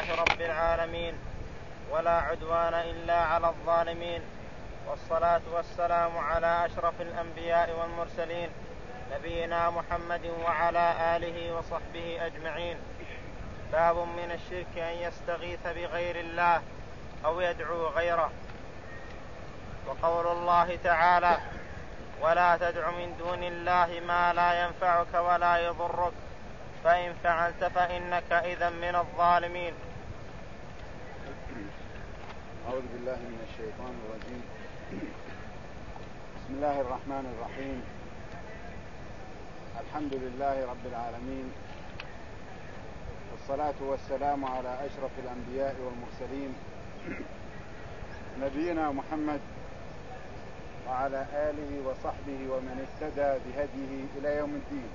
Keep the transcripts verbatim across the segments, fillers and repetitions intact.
لله رب العالمين ولا عدوان إلا على الظالمين، والصلاة والسلام على أشرف الأنبياء والمرسلين نبينا محمد وعلى آله وصحبه أجمعين. باب من الشرك أن يستغيث بغير الله أو يدعو غيره. وقول الله تعالى: ولا تدع من دون الله ما لا ينفعك ولا يضرك فإن فعلت فإنك إذا من الظالمين. أعوذ بالله من الشيطان الرجيم. بسم الله الرحمن الرحيم. الحمد لله رب العالمين، والصلاة والسلام على أشرف الأنبياء والمرسلين نبينا محمد وعلى آله وصحبه ومن اهتدى بهديه إلى يوم الدين.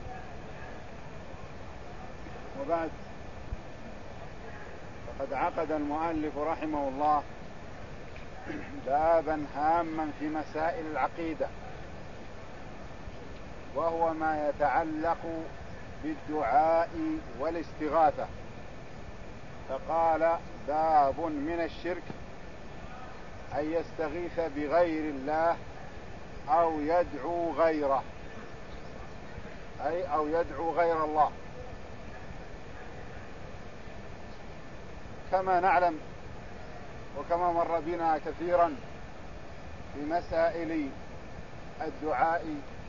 وبعد، فقد عقد المؤلف رحمه الله بابا هاما في مسائل العقيدة، وهو ما يتعلق بالدعاء والاستغاثة، فقال: باب من الشرك أن يستغيث بغير الله أو يدعو غيره، أي أو يدعو غير الله. كما نعلم وكما مر بنا كثيرا في مسائل الدعاء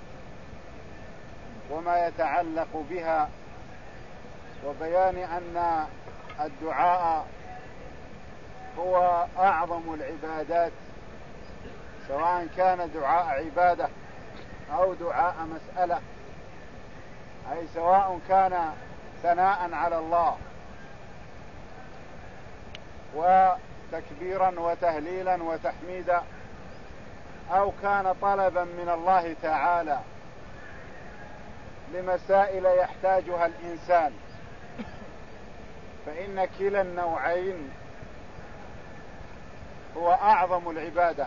وما يتعلق بها، وبيان أن الدعاء هو أعظم العبادات، سواء كان دعاء عبادة أو دعاء مسألة، أي سواء كان ثناء على الله وتكبيرا وتهليلا وتحميدا، أو كان طلبا من الله تعالى لمسائل يحتاجها الإنسان، فإن كلا النوعين هو أعظم العبادة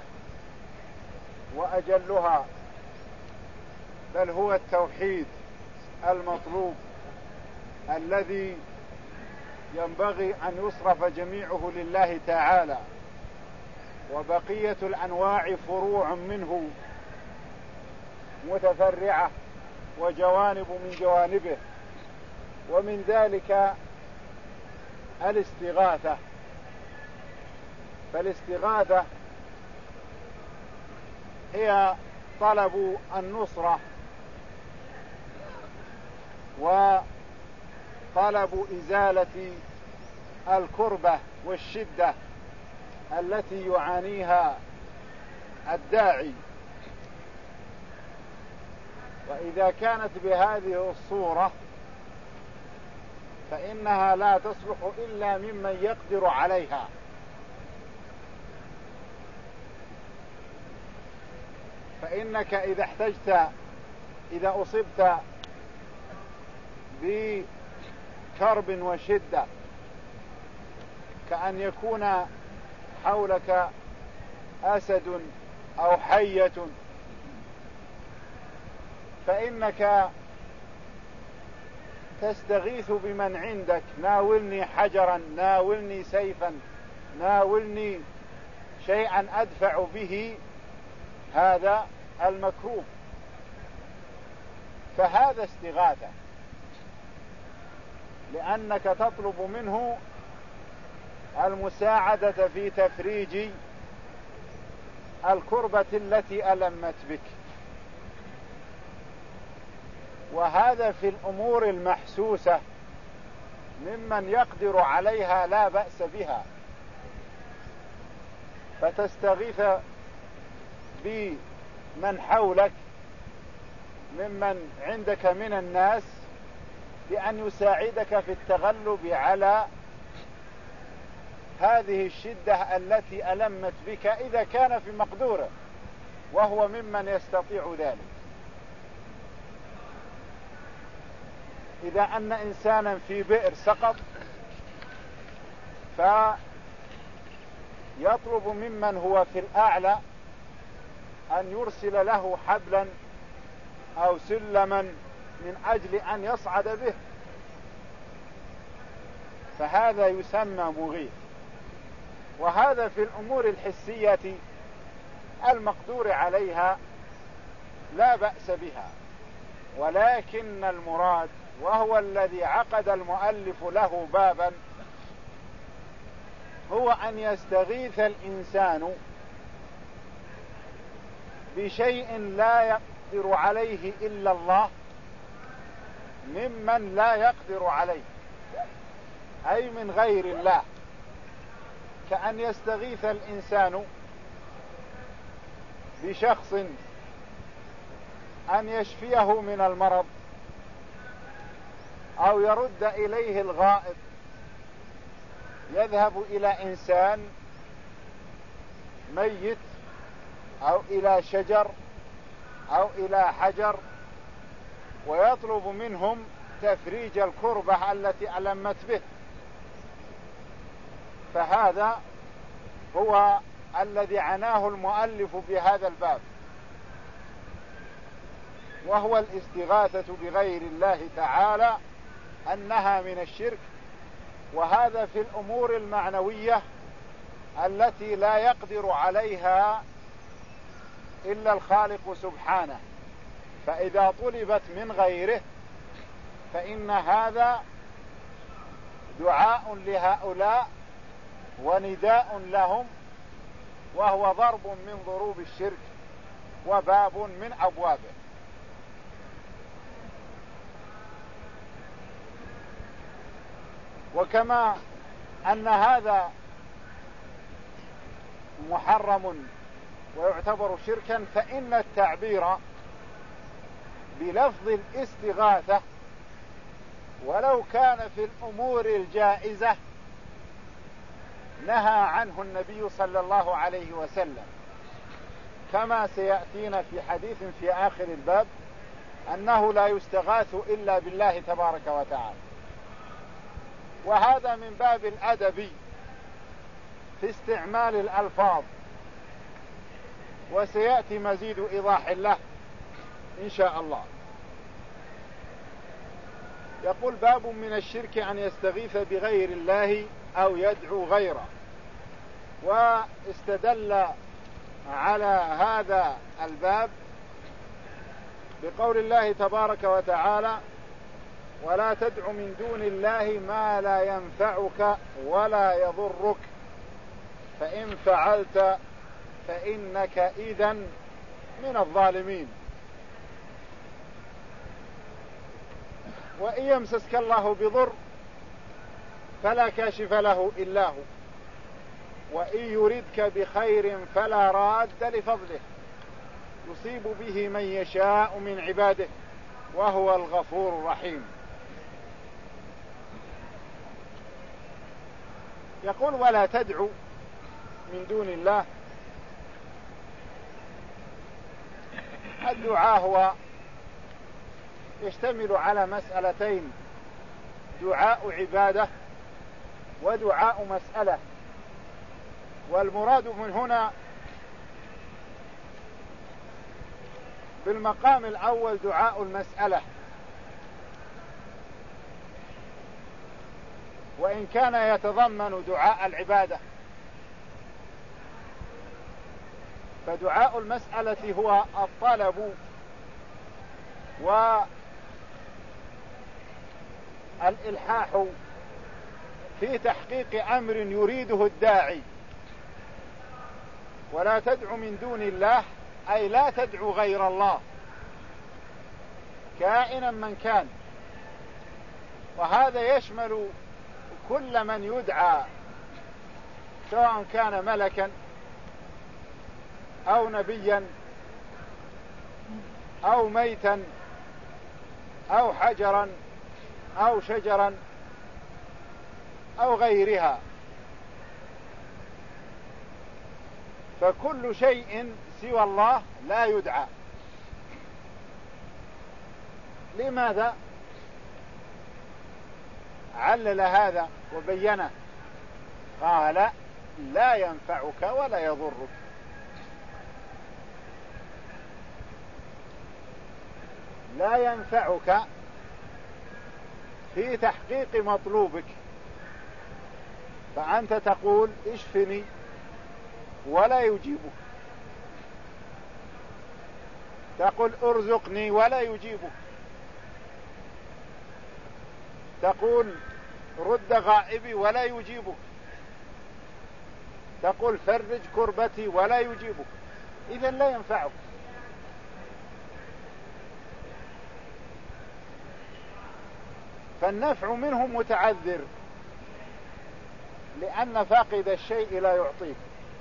وأجلها، بل هو التوحيد المطلوب الذي ينبغي أن يصرف جميعه لله تعالى، وبقية الأنواع فروع منه متفرعة وجوانب من جوانبه. ومن ذلك الاستغاثة، فالاستغاثة هي طلب النصرة وطلب إزالة الكربة والشدة التي يعانيها الداعي. وإذا كانت بهذه الصورة فإنها لا تصلح إلا ممن يقدر عليها، فإنك إذا احتجت، إذا أصبت بكرب وشدة، كأن يكون حولك أسد أو حية، فإنك تستغيث بمن عندك: ناولني حجرا، ناولني سيفا، ناولني شيئا أدفع به هذا المكروب. فهذا استغاثة، لأنك تطلب منه المساعدة في تفريج الكربة التي ألمت بك. وهذا في الأمور المحسوسة ممن يقدر عليها لا بأس بها، فتستغيث بمن حولك ممن عندك من الناس بأن يساعدك في التغلب على هذه الشدة التي ألمت بك، إذا كان في مقدوره وهو ممن يستطيع ذلك. إذا أن إنسانا في بئر سقط فيطلب ممن هو في الأعلى أن يرسل له حبلا أو سلما من أجل أن يصعد به، فهذا يسمى مغيث. وهذا في الأمور الحسية المقدور عليها لا بأس بها، ولكن المراد وهو الذي عقد المؤلف له بابا هو أن يستغيث الإنسان بشيء لا يقدر عليه إلا الله ممن لا يقدر عليه، أي من غير الله، كأن يستغيث الإنسان بشخص أن يشفيه من المرض أو يرد إليه الغائب، يذهب إلى إنسان ميت أو إلى شجر أو إلى حجر ويطلب منهم تفريج الكربة التي ألمت به. فهذا هو الذي عناه المؤلف بهذا الباب، وهو الاستغاثة بغير الله تعالى، أنها من الشرك. وهذا في الأمور المعنوية التي لا يقدر عليها إلا الخالق سبحانه، فإذا طلبت من غيره فإن هذا دعاء لهؤلاء ونداء لهم، وهو ضرب من ضروب الشرك وباب من أبوابه. وكما أن هذا محرم ويعتبر شركا، فإن التعبير بلفظ الاستغاثة ولو كان في الأمور الجائزة نهى عنه النبي صلى الله عليه وسلم، كما سيأتينا في حديث في آخر الباب أنه لا يستغاث إلا بالله تبارك وتعالى. وهذا من باب الأدب في استعمال الألفاظ، وسيأتي مزيد إيضاح له إن شاء الله. يقول: باب من الشرك أن يستغيث بغير الله أو يدعو غيره. واستدل على هذا الباب بقول الله تبارك وتعالى: ولا تدع من دون الله ما لا ينفعك ولا يضرك فإن فعلت فإنك إذن من الظالمين. وإن يمسسك الله بضر فلا كاشف له إلا هو، وإن يردك بخير فلا راد لفضله يصيب به من يشاء من عباده وهو الغفور الرحيم. يقول: ولا تدعو من دون الله. الدعاء هو يشتمل على مسألتين: دعاء عبادة ودعاء مسألة. والمراد من هنا بالمقام الأول دعاء المسألة، وإن كان يتضمن دعاء العبادة. فدعاء المسألة هو الطلب والإلحاح في تحقيق أمر يريده الداعي. ولا تدع من دون الله أي لا تدعو غير الله كائنا من كان. وهذا يشمل كل من يدعى، سواء كان ملكا أو نبيا أو ميتا أو حجرا أو شجرا أو غيرها. فكل شيء سوى الله لا يدعى. لماذا؟ علل هذا وبينه، قال: لا ينفعك ولا يضرك. لا ينفعك في تحقيق مطلوبك فأنت تقول اشفني ولا يجيبك، تقول ارزقني ولا يجيبك، تقول رد غائبي ولا يجيبك، تقول فرج كربتي ولا يجيبك، إذا لا ينفعك. فالنفع منه متعذر، لأن فاقد الشيء لا يعطيه.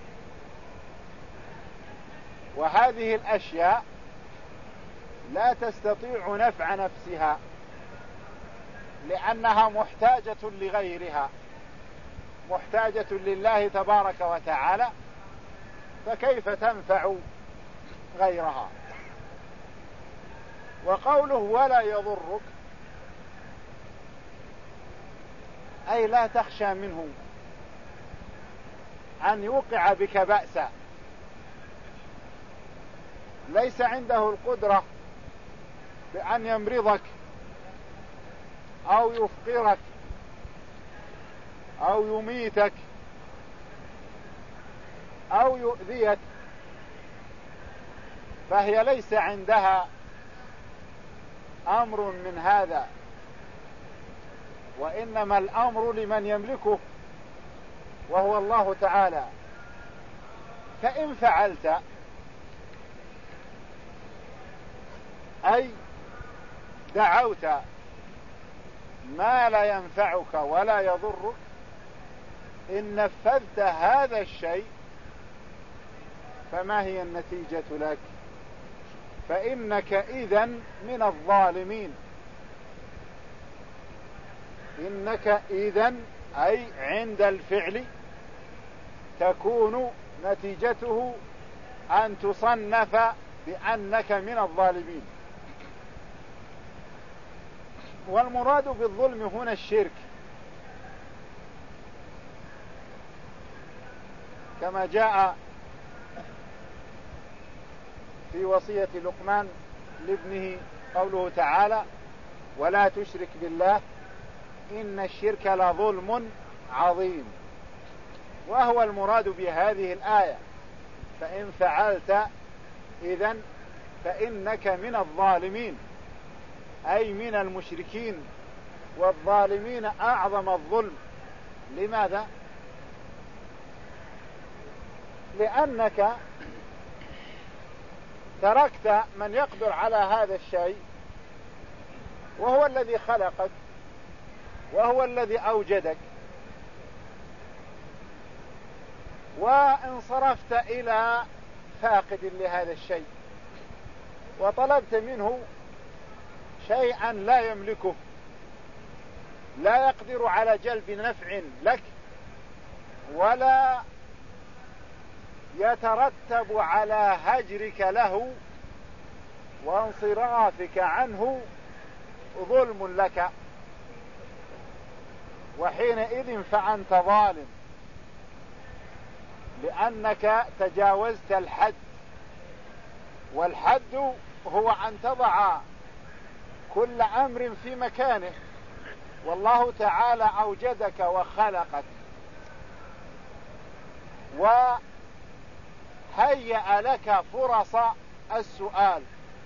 وهذه الأشياء لا تستطيع نفع نفسها لأنها محتاجة لغيرها، محتاجة لله تبارك وتعالى، فكيف تنفع غيرها؟ وقوله ولا يضرك أي لا تخشى منه أن يوقع بك بأسا، ليس عنده القدرة بأن يمرضك أو يفقرك أو يميتك أو يؤذيك، فهي ليس عندها أمر من هذا، وإنما الأمر لمن يملكه وهو الله تعالى. فإن فعلت أي دعوت ما لا ينفعك ولا يضرك، إن نفذت هذا الشيء فما هي النتيجة لك؟ فإنك إذن من الظالمين. إنك إذن أي عند الفعل تكون نتيجته أن تصنف بأنك من الظالمين. والمراد بالظلم هنا الشرك، كما جاء في وصية لقمان لابنه قوله تعالى ولا تشرك بالله إن الشرك لظلم عظيم. وهو المراد بهذه الآية، فإن فعلت إذن فإنك من الظالمين، أي من المشركين، والظالمين أعظم الظلم. لماذا؟ لأنك تركت من يقدر على هذا الشيء، وهو الذي خلقك وهو الذي أوجدك، وانصرفت إلى فاقد لهذا الشيء وطلبت منه شيئا لا يملكه، لا يقدر على جلب نفع لك ولا يترتب على هجرك له وانصرافك عنه ظلم لك، وحينئذ فأنت ظالم، لأنك تجاوزت الحد. والحد هو أن تضع كل أمر في مكانه، والله تعالى أوجدك وخلقك وهيأ لك فرص السؤال،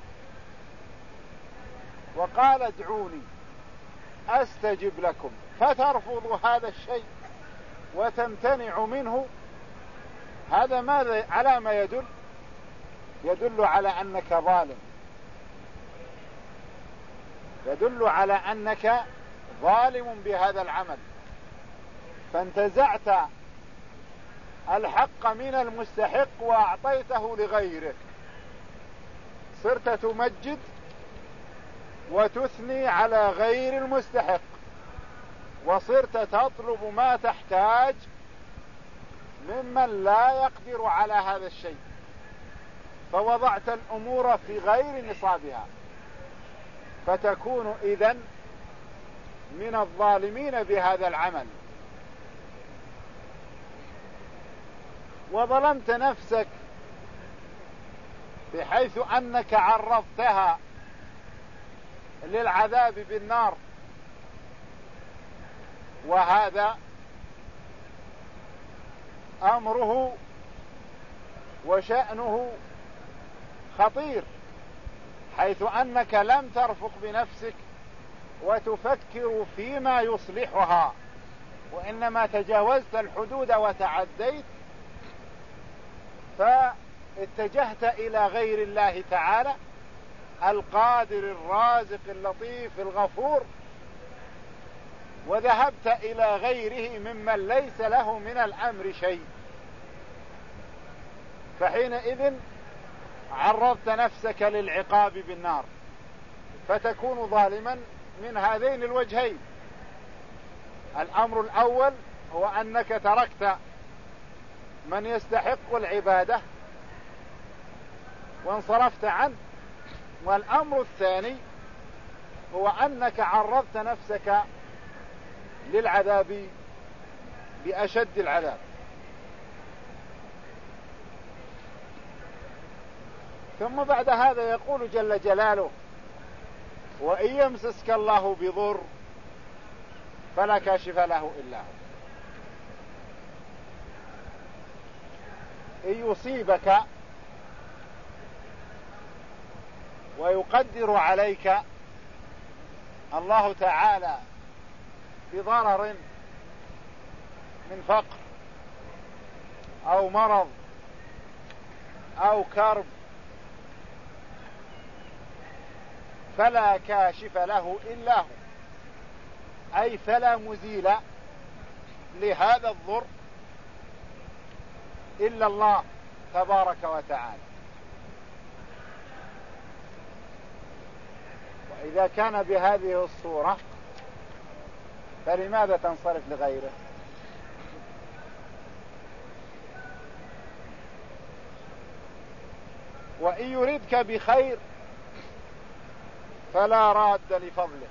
وقال ادعوني أستجب لكم، فترفض هذا الشيء وتمتنع منه. هذا ماذا على ما يدل؟ يدل على أنك ظالم، يدل على أنك ظالم بهذا العمل، فانتزعت الحق من المستحق وأعطيته لغيره، صرت تمجد وتثني على غير المستحق، وصرت تطلب ما تحتاج ممن لا يقدر على هذا الشيء، فوضعت الأمور في غير نصابها، فتكون إذن من الظالمين بهذا العمل. وظلمت نفسك بحيث أنك عرضتها للعذاب بالنار، وهذا أمره وشأنه خطير، حيث أنك لم ترفق بنفسك وتفكر فيما يصلحها، وإنما تجاوزت الحدود وتعديت، فاتجهت إلى غير الله تعالى القادر الرازق اللطيف الغفور، وذهبت إلى غيره ممن ليس له من الأمر شيء، فحينئذ عرضت نفسك للعقاب بالنار، فتكون ظالما من هذين الوجهين. الأمر الأول هو أنك تركت من يستحق العبادة وانصرفت عنه، والأمر الثاني هو أنك عرضت نفسك للعذاب بأشد العذاب. ثم بعد هذا يقول جل جلاله: وإن يمسسك الله بضر فلا كاشف له إلا هو. إن يصيبك ويقدر عليك الله تعالى بضرر من فقر أو مرض أو كرب، فلا كاشف له إلا هو، أي فلا مزيل لهذا الضر إلا الله تبارك وتعالى. وإذا كان بهذه الصورة فلماذا تنصرف لغيره؟ وإن يردك بخير فلا راد لفضله.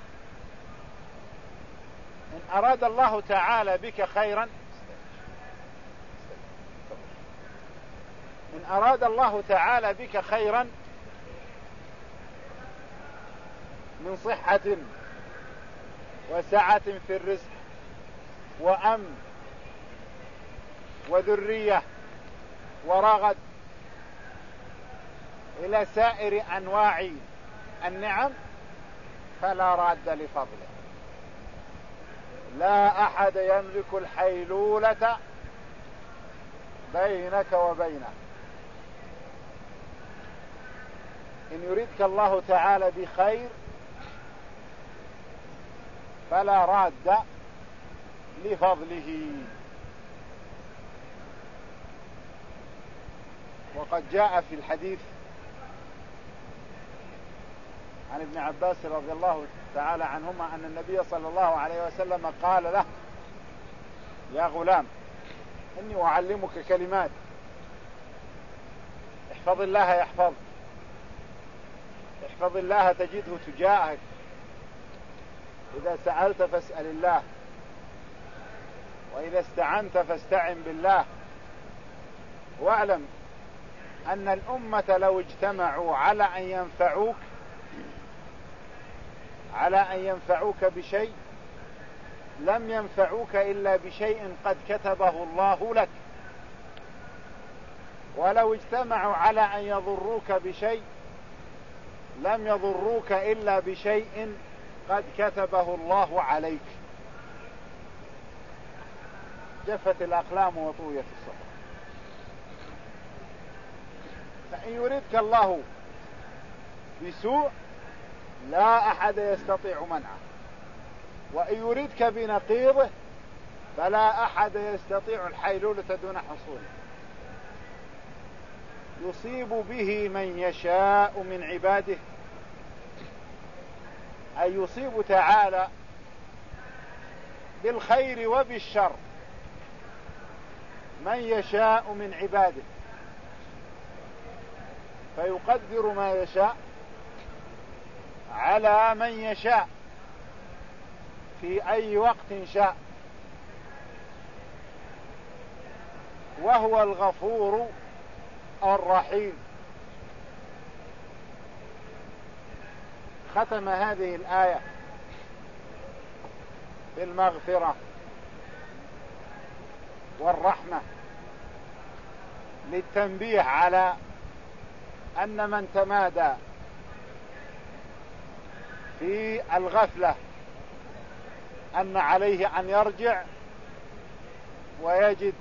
إن أراد الله تعالى بك خيرا إن أراد الله تعالى بك خيرا من صحة وسعة في الرزق وأمن وذرية ورغد إلى سائر أنواع النعم، فلا راد لفضله. لا أحد يملك الحيلولة بينك وبينه. إن يريدك الله تعالى بخير فلا راد لفضله. وقد جاء في الحديث عن ابن عباس رضي الله تعالى عنهما أن النبي صلى الله عليه وسلم قال له: يا غلام، إني أعلمك كلمات، احفظ الله يحفظك، احفظ الله تجده تجاهك، إذا سألت فاسأل الله، وإذا استعنت فاستعن بالله، واعلم أن الأمة لو اجتمعوا على أن ينفعوك على أن ينفعوك بشيء لم ينفعوك إلا بشيء قد كتبه الله لك، ولو اجتمعوا على أن يضروك بشيء لم يضروك إلا بشيء قد كتبه الله عليك. جفت الأقلام وطويت الصحف. فإن يريدك الله بسوء لا أحد يستطيع منعه، وإن يريدك بنقيضه فلا أحد يستطيع الحيلولة دون حصوله. يصيب به من يشاء من عباده، أي يصيب تعالى بالخير وبالشر من يشاء من عباده، فيقدر ما يشاء على من يشاء في أي وقت شاء، وهو الغفور الرحيم. ختم هذه الآية بالمغفرة والرحمة للتنبيه على أن من تمادى في الغفلة أن عليه أن يرجع ويجد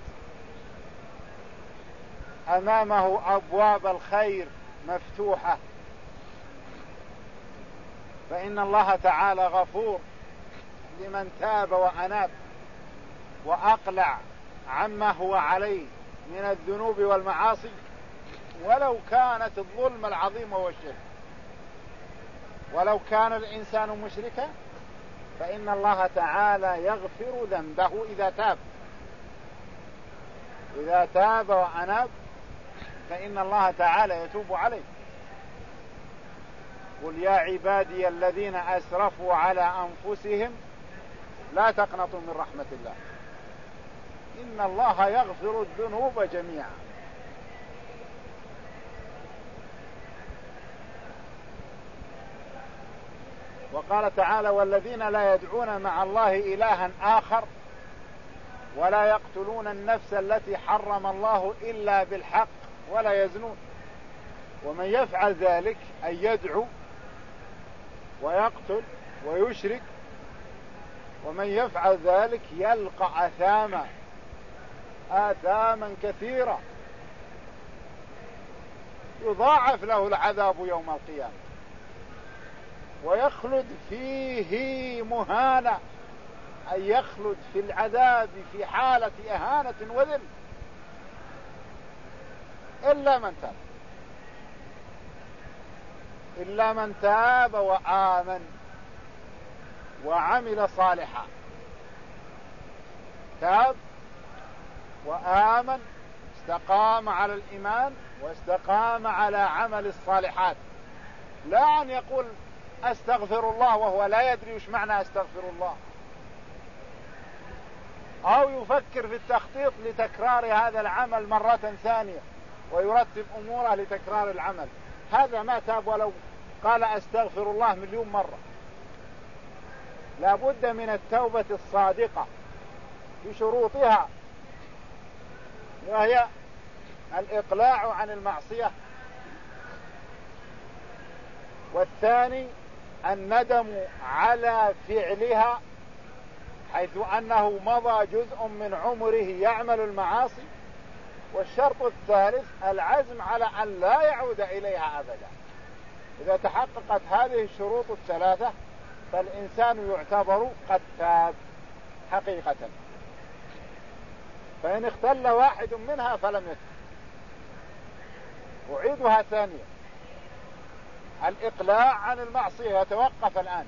أمامه أبواب الخير مفتوحة، فإن الله تعالى غفور لمن تاب وأناب وأقلع عما هو عليه من الذنوب والمعاصي، ولو كانت الظلم العظيم والشرك. ولو كان الإنسان مشركا فإن الله تعالى يغفر ذنبه إذا تاب إذا تاب وأناب فإن الله تعالى يتوب عليه. قل يا عبادي الذين أسرفوا على أنفسهم لا تقنطوا من رحمة الله إن الله يغفر الذنوب جميعا. وقال تعالى والذين لا يدعون مع الله إلها آخر ولا يقتلون النفس التي حرم الله إلا بالحق ولا يزنون ومن يفعل ذلك أن يدعو ويقتل ويشرك ومن يفعل ذلك يلقى أثاما آثاما كثيرة يضاعف له العذاب يوم القيامة ويخلد فيه مهانا، أي يخلد في العذاب في حالة إهانة وذل إلا من تاب إلا من تاب وآمن وعمل صالحا. تاب وآمن استقام على الإيمان واستقام على عمل الصالحات، لا أن يقول أستغفر الله وهو لا يدري وش معنى أستغفر الله، أو يفكر في التخطيط لتكرار هذا العمل مرة ثانية ويرتب أموره لتكرار العمل. هذا ما تاب ولو قال أستغفر الله مليون مرة. لا بد من التوبة الصادقة بشروطها، وهي الإقلاع عن المعصية، والثاني الندم على فعلها حيث أنه مضى جزء من عمره يعمل المعاصي، والشرط الثالث العزم على أن لا يعود إليها أبدا. إذا تحققت هذه الشروط الثلاثة فالإنسان يعتبر قد تاب حقيقة، فإن اختل واحد منها فلم يتب. أعيدها ثانية، الإقلاع عن المعصية يتوقف الآن.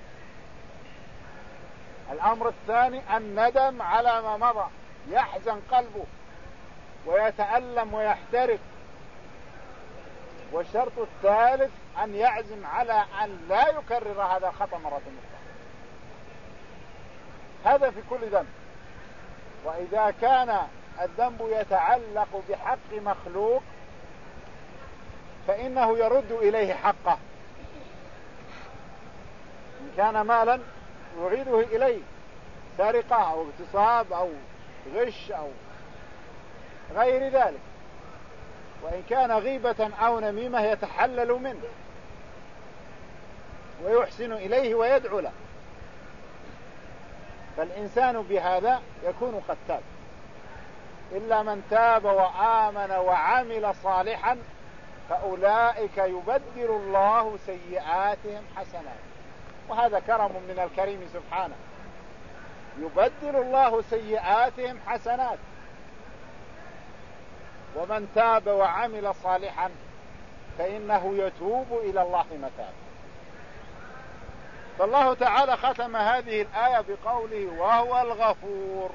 الأمر الثاني الندم على ما مضى، يحزن قلبه ويتألم ويحترق. والشرط الثالث أن يعزم على أن لا يكرر هذا الخطأ مرة أخرى. هذا في كل ذنب. وإذا كان الذنب يتعلق بحق مخلوق فإنه يرد إليه حقه، إن كان مالا يعيده إليه، سرقة أو اغتصاب أو غش أو غير ذلك. وإن كان غيبة أو نميمة يتحلل منه ويحسن إليه ويدعو له. فالإنسان بهذا يكون قد تاب. إلا من تاب وآمن وعمل صالحا فأولئك يبدل الله سيئاتهم حسنات. وهذا كرم من الكريم سبحانه، يبدل الله سيئاتهم حسنات. ومن تاب وعمل صالحا فإنه يتوب إلى الله متابا. فالله تعالى ختم هذه الآية بقوله وهو الغفور،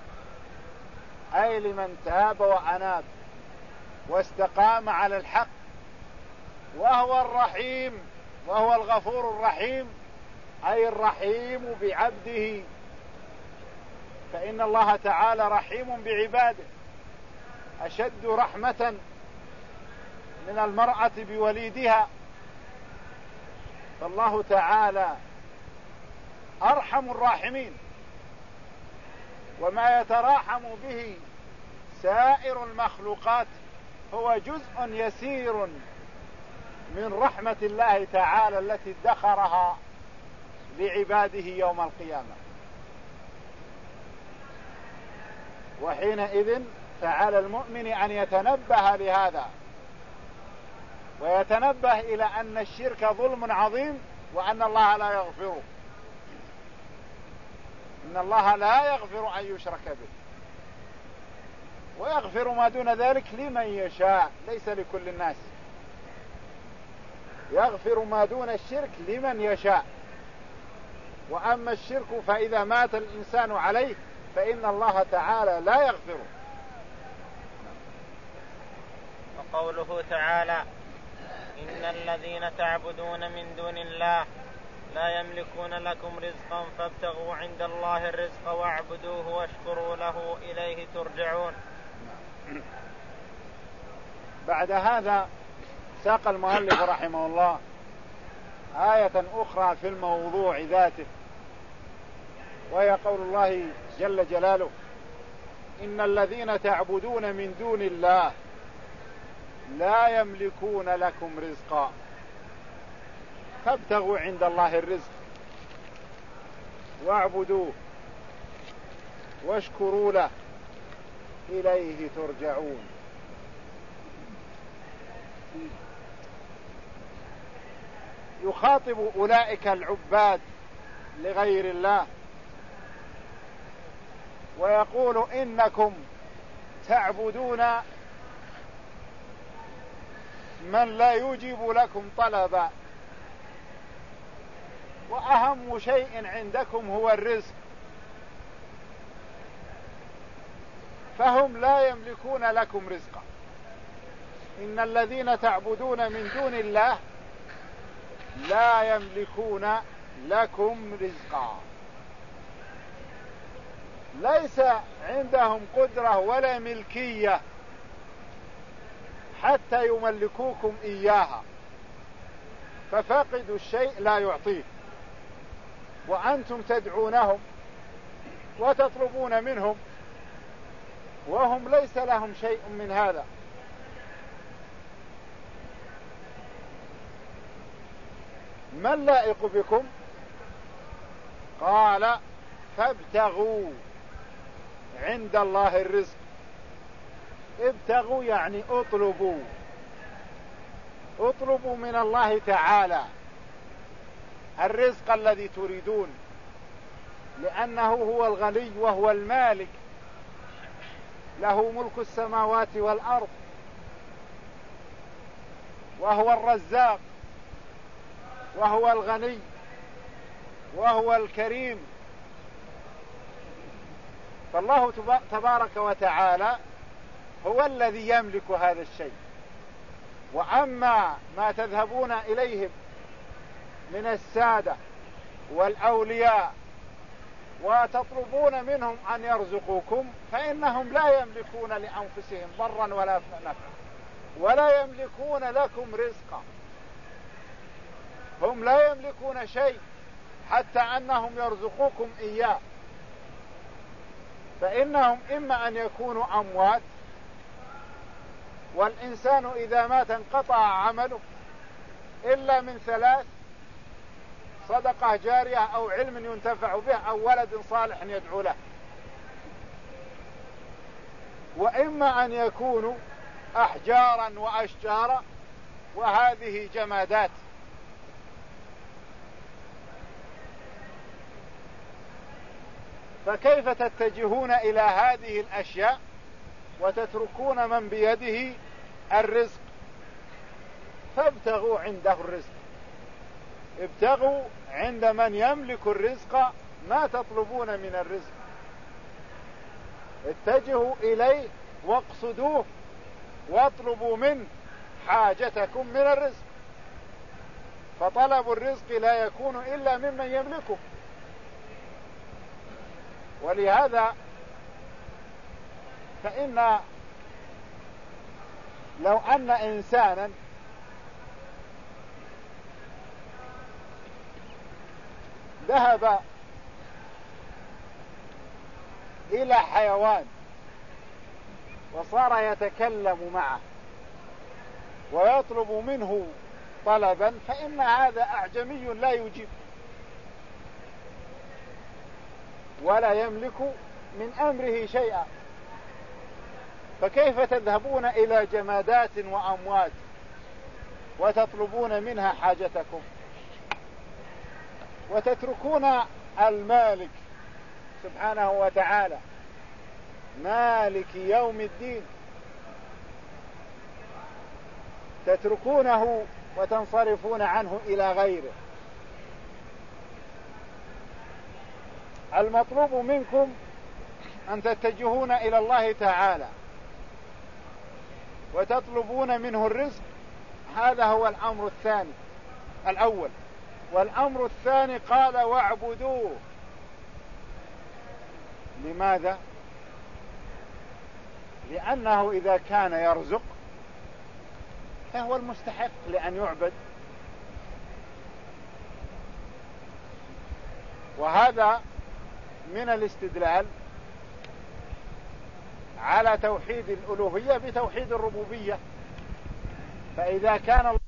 أي لمن تاب وأناب واستقام على الحق. وهو الرحيم، وهو الغفور الرحيم، أي الرحيم بعبده، فإن الله تعالى رحيم بعباده، أشد رحمة من المرأة بوليدها. فالله تعالى أرحم الراحمين، وما يتراحم به سائر المخلوقات هو جزء يسير من رحمة الله تعالى التي ادخرها لعباده يوم القيامة. وحينئذ فعلى المؤمن أن يتنبه لهذا، ويتنبه إلى أن الشرك ظلم عظيم، وأن الله لا يغفره، إن الله لا يغفر أن يشرك به، ويغفر ما دون ذلك لمن يشاء، ليس لكل الناس، يغفر ما دون الشرك لمن يشاء. وأما الشرك فإذا مات الإنسان عليه فإن الله تعالى لا يغفره. وقوله تعالى: إن الذين تعبدون من دون الله لا يملكون لكم رزقا فابتغوا عند الله الرزق واعبدوه واشكروا له إليه ترجعون. بعد هذا ساق المؤلف رحمه الله آية أخرى في الموضوع ذاته، وهي قول الله جل جلاله: إن الذين تعبدون من دون الله لا يملكون لكم رزقا فابتغوا عند الله الرزق واعبدوه واشكروا له إليه ترجعون. يخاطب أولئك العباد لغير الله ويقول: إنكم تعبدون من لا يجيب لكم طلبا، وأهم شيء عندكم هو الرزق، فهم لا يملكون لكم رزقا. إن الذين تعبدون من دون الله لا يملكون لكم رزقا، ليس عندهم قدرة ولا ملكية حتى يملكوكم إياها، ففاقد الشيء لا يعطيه، وأنتم تدعونهم وتطلبون منهم وهم ليس لهم شيء من هذا. ما اللائق بكم؟ قال: فابتغوا عند الله الرزق. ابتغوا يعني اطلبوا، اطلبوا من الله تعالى الرزق الذي تريدون، لأنه هو الغني وهو المالك، له ملك السماوات والأرض، وهو الرزاق، وهو الغني، وهو الكريم. فالله تبارك وتعالى هو الذي يملك هذا الشيء. وأما ما تذهبون إليهم من السادة والأولياء وتطلبون منهم أن يرزقوكم فإنهم لا يملكون لأنفسهم ضرا ولا نفعا، ولا يملكون لكم رزقا. هم لا يملكون شيء حتى أنهم يرزقوكم إياه، فإنهم إما أن يكونوا أموات، والإنسان إذا مات انقطع عمله إلا من ثلاث: صدقة جارية، أو علم ينتفع به، أو ولد صالح يدعو له. وإما أن يكونوا أحجارا وأشجارا، وهذه جمادات. فكيف تتجهون إلى هذه الأشياء وتتركون من بيده الرزق؟ فابتغوا عنده الرزق. ابتغوا عند من يملك الرزق ما تطلبون من الرزق، اتجهوا إليه واقصدوه واطلبوا منه حاجتكم من الرزق. فطلب الرزق لا يكون إلا ممن يملكه. ولهذا فإن لو أن إنسانا ذهب إلى حيوان وصار يتكلم معه ويطلب منه طلبا فإن هذا أعجمي لا يجيب ولا يملك من أمره شيئا، فكيف تذهبون إلى جمادات وأموات وتطلبون منها حاجتكم وتتركون المالك سبحانه وتعالى مالك يوم الدين، تتركونه وتنصرفون عنه إلى غيره. المطلوب منكم أن تتجهون إلى الله تعالى وتطلبون منه الرزق، هذا هو الأمر الثاني الأول. والأمر الثاني قال واعبدوه. لماذا؟ لأنه إذا كان يرزق فهو المستحق لأن يعبد، وهذا من الاستدلال على توحيد الألوهية بتوحيد الربوبية. فإذا كان